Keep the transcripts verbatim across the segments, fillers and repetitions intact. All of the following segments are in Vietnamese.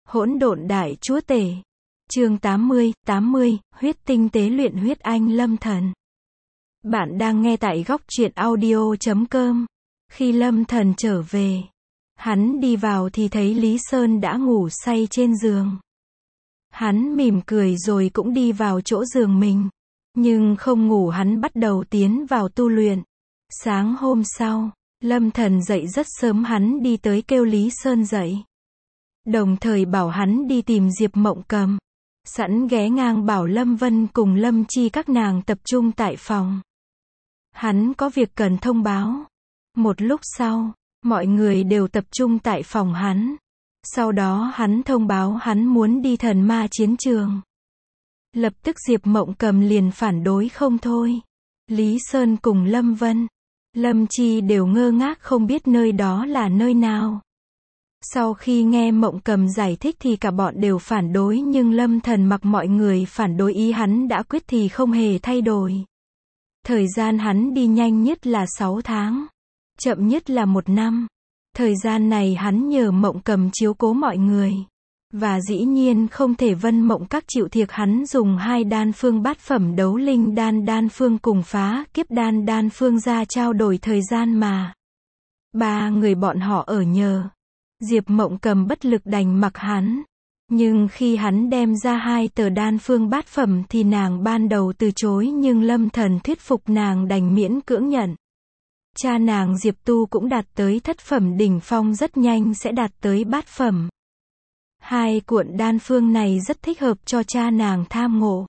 Hỗn độn đại chúa tể. Chương tám mươi, tám mươi, huyết tinh tế luyện huyết anh Lâm Thần. Bạn đang nghe tại góc truyện audio chấm com. Khi Lâm Thần trở về, hắn đi vào thì thấy Lý Sơn đã ngủ say trên giường. Hắn mỉm cười rồi cũng đi vào chỗ giường mình. Nhưng không ngủ, hắn bắt đầu tiến vào tu luyện. Sáng hôm sau, Lâm Thần dậy rất sớm, hắn đi tới kêu Lý Sơn dậy. Đồng thời bảo hắn đi tìm Diệp Mộng Cầm. Sẵn ghé ngang bảo Lâm Vân cùng Lâm Chi các nàng tập trung tại phòng. Hắn có việc cần thông báo. Một lúc sau, mọi người đều tập trung tại phòng hắn. Sau đó hắn thông báo hắn muốn đi thần ma chiến trường. Lập tức Diệp Mộng Cầm liền phản đối không thôi. Lý Sơn cùng Lâm Vân, Lâm Chi đều ngơ ngác không biết nơi đó là nơi nào. Sau khi nghe Mộng Cầm giải thích thì cả bọn đều phản đối, nhưng Lâm Thần mặc mọi người phản đối, ý hắn đã quyết thì không hề thay đổi. Thời gian hắn đi nhanh nhất là sáu tháng, chậm nhất là một năm. Thời gian này hắn nhờ Mộng Cầm chiếu cố mọi người. Và dĩ nhiên không thể Vân Mộng Các chịu thiệt, hắn dùng hai đan phương bát phẩm đấu linh đan đan phương cùng phá kiếp đan đan phương ra trao đổi thời gian mà. Ba người bọn họ ở nhờ. Diệp Mộng Cầm bất lực đành mặc hắn. Nhưng khi hắn đem ra hai tờ đan phương bát phẩm thì nàng ban đầu từ chối, nhưng Lâm Thần thuyết phục nàng đành miễn cưỡng nhận. Cha nàng Diệp Tu cũng đạt tới thất phẩm đỉnh phong, rất nhanh sẽ đạt tới bát phẩm. Hai cuộn đan phương này rất thích hợp cho cha nàng tham ngộ.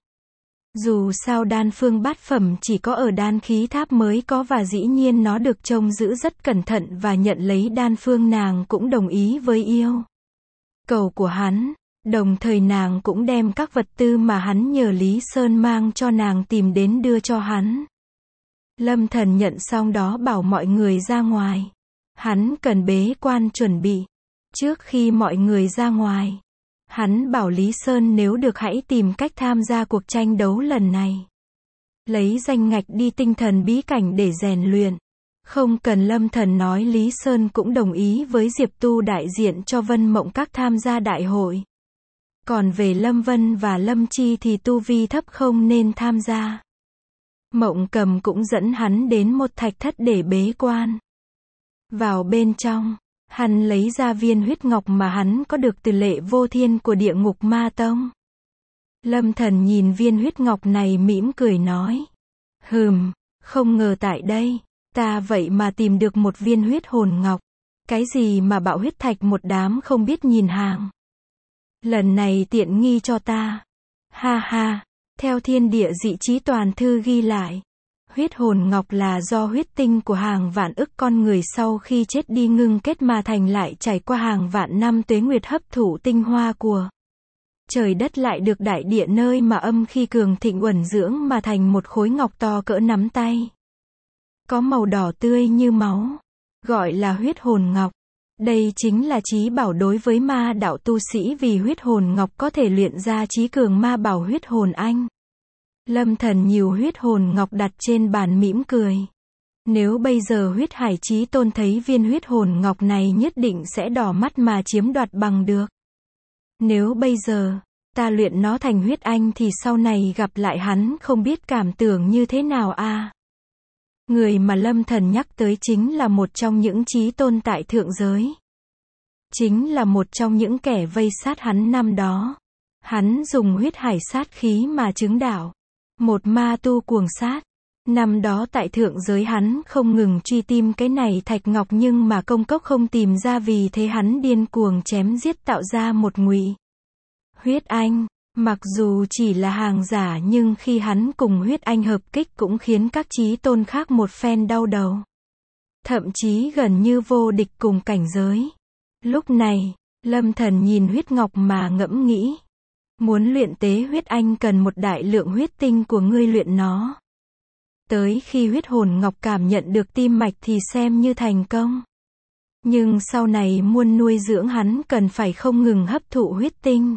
Dù sao đan phương bát phẩm chỉ có ở đan khí tháp mới có, và dĩ nhiên nó được trông giữ rất cẩn thận, và nhận lấy đan phương nàng cũng đồng ý với yêu cầu của hắn. Đồng thời nàng cũng đem các vật tư mà hắn nhờ Lý Sơn mang cho nàng tìm đến đưa cho hắn. Lâm Thần nhận xong đó bảo mọi người ra ngoài. Hắn cần bế quan chuẩn bị. Trước khi mọi người ra ngoài, hắn bảo Lý Sơn nếu được hãy tìm cách tham gia cuộc tranh đấu lần này. Lấy danh ngạch đi tinh thần bí cảnh để rèn luyện. Không cần Lâm Thần nói, Lý Sơn cũng đồng ý với Diệp Tu đại diện cho Vân Mộng Các tham gia đại hội. Còn về Lâm Vân và Lâm Chi thì tu vi thấp không nên tham gia. Mộng Cầm cũng dẫn hắn đến một thạch thất để bế quan. Vào bên trong, hắn lấy ra viên huyết ngọc mà hắn có được từ Lệ Vô Thiên của Địa Ngục Ma Tông. Lâm Thần nhìn viên huyết ngọc này mỉm cười nói. Hừm, không ngờ tại đây, ta vậy mà tìm được một viên huyết hồn ngọc. Cái gì mà bạo huyết thạch một đám không biết nhìn hàng. Lần này tiện nghi cho ta. Ha ha, theo Thiên Địa Dị Chí Toàn Thư ghi lại. Huyết hồn ngọc là do huyết tinh của hàng vạn ức con người sau khi chết đi ngưng kết mà thành, lại trải qua hàng vạn năm tuế nguyệt hấp thụ tinh hoa của trời đất, lại được đại địa nơi mà âm khí cường thịnh uẩn dưỡng mà thành một khối ngọc to cỡ nắm tay. Có màu đỏ tươi như máu, gọi là huyết hồn ngọc. Đây chính là chí bảo đối với ma đạo tu sĩ, vì huyết hồn ngọc có thể luyện ra chí cường ma bảo huyết hồn anh. Lâm Thần nhiều huyết hồn ngọc đặt trên bàn mỉm cười. Nếu bây giờ huyết hải chí tôn thấy viên huyết hồn ngọc này nhất định sẽ đỏ mắt mà chiếm đoạt bằng được. Nếu bây giờ ta luyện nó thành huyết anh thì sau này gặp lại hắn không biết cảm tưởng như thế nào a. À, người mà Lâm Thần nhắc tới chính là một trong những chí tôn tại thượng giới. Chính là một trong những kẻ vây sát hắn năm đó. Hắn dùng huyết hải sát khí mà chứng đạo. Một ma tu cuồng sát. Năm đó tại thượng giới hắn không ngừng truy tìm cái này thạch ngọc, nhưng mà công cốc không tìm ra, vì thế hắn điên cuồng chém giết tạo ra một ngụy huyết anh. Mặc dù chỉ là hàng giả, nhưng khi hắn cùng huyết anh hợp kích cũng khiến các chí tôn khác một phen đau đầu. Thậm chí gần như vô địch cùng cảnh giới. Lúc này, Lâm Thần nhìn huyết ngọc mà ngẫm nghĩ. Muốn luyện tế huyết anh cần một đại lượng huyết tinh của ngươi luyện nó. Tới khi huyết hồn ngọc cảm nhận được tim mạch thì xem như thành công. Nhưng sau này muốn nuôi dưỡng hắn cần phải không ngừng hấp thụ huyết tinh.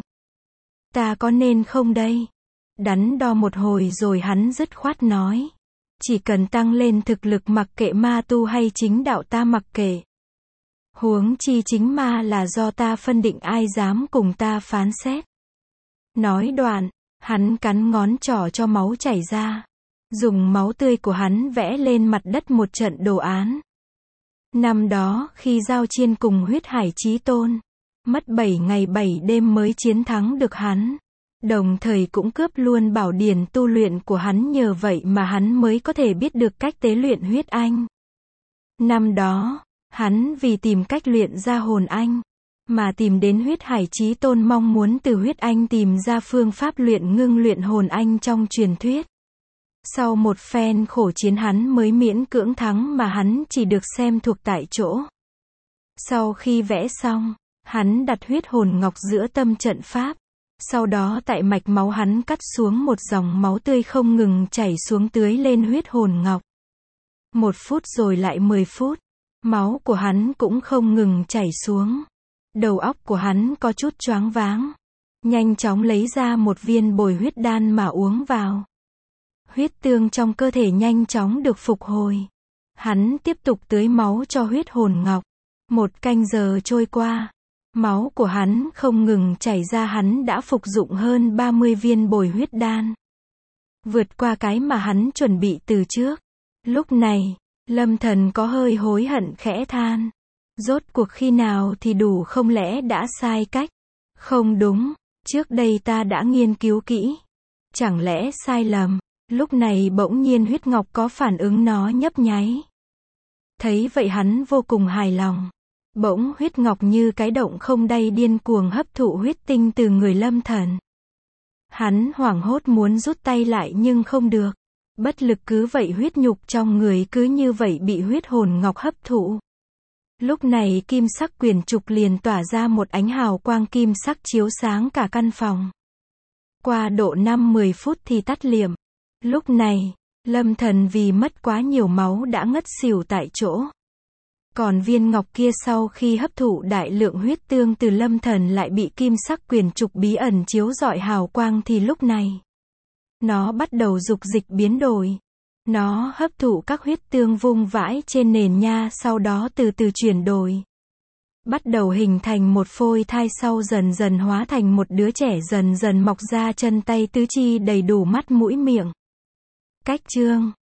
Ta có nên không đây? Đắn đo một hồi rồi hắn dứt khoát nói. Chỉ cần tăng lên thực lực, mặc kệ ma tu hay chính đạo ta mặc kệ. Huống chi chính ma là do ta phân định, ai dám cùng ta phán xét. Nói đoạn, hắn cắn ngón trỏ cho máu chảy ra. Dùng máu tươi của hắn vẽ lên mặt đất một trận đồ án. Năm đó, khi giao chiến cùng Huyết Hải Chí Tôn, mất bảy ngày bảy đêm mới chiến thắng được hắn. Đồng thời cũng cướp luôn bảo điển tu luyện của hắn, nhờ vậy mà hắn mới có thể biết được cách tế luyện huyết anh. Năm đó, hắn vì tìm cách luyện ra hồn anh, mà tìm đến Huyết Hải Chí Tôn, mong muốn từ huyết anh tìm ra phương pháp luyện ngưng luyện hồn anh trong truyền thuyết. Sau một phen khổ chiến hắn mới miễn cưỡng thắng, mà hắn chỉ được xem thuộc tại chỗ. Sau khi vẽ xong, hắn đặt huyết hồn ngọc giữa tâm trận pháp. Sau đó tại mạch máu hắn cắt xuống một dòng máu tươi không ngừng chảy xuống tưới lên huyết hồn ngọc. Một phút rồi lại mười phút. Máu của hắn cũng không ngừng chảy xuống. Đầu óc của hắn có chút choáng váng. Nhanh chóng lấy ra một viên bồi huyết đan mà uống vào. Huyết tương trong cơ thể nhanh chóng được phục hồi. Hắn tiếp tục tưới máu cho huyết hồn ngọc. Một canh giờ trôi qua. Máu của hắn không ngừng chảy ra, hắn đã phục dụng hơn ba mươi viên bồi huyết đan. Vượt qua cái mà hắn chuẩn bị từ trước. Lúc này, Lâm Thần có hơi hối hận, khẽ than. Rốt cuộc khi nào thì đủ, không lẽ đã sai cách? Không đúng, trước đây ta đã nghiên cứu kỹ. Chẳng lẽ sai lầm? Lúc này bỗng nhiên huyết ngọc có phản ứng, nó nhấp nháy. Thấy vậy hắn vô cùng hài lòng. Bỗng huyết ngọc như cái động không đáy điên cuồng hấp thụ huyết tinh từ người Lâm Thần. Hắn hoảng hốt muốn rút tay lại nhưng không được. Bất lực cứ vậy huyết nhục trong người cứ như vậy bị huyết hồn ngọc hấp thụ. Lúc này kim sắc quyển trục liền tỏa ra một ánh hào quang kim sắc chiếu sáng cả căn phòng. Qua độ năm mười phút thì tắt liệm. Lúc này, Lâm Thần vì mất quá nhiều máu đã ngất xỉu tại chỗ. Còn viên ngọc kia sau khi hấp thụ đại lượng huyết tương từ Lâm Thần lại bị kim sắc quyển trục bí ẩn chiếu rọi hào quang, thì lúc này nó bắt đầu dục dịch biến đổi. Nó hấp thụ các huyết tương vung vãi trên nền nha, sau đó từ từ chuyển đổi. Bắt đầu hình thành một phôi thai, sau dần dần hóa thành một đứa trẻ, dần dần mọc ra chân tay tứ chi đầy đủ, mắt mũi miệng. Cách chương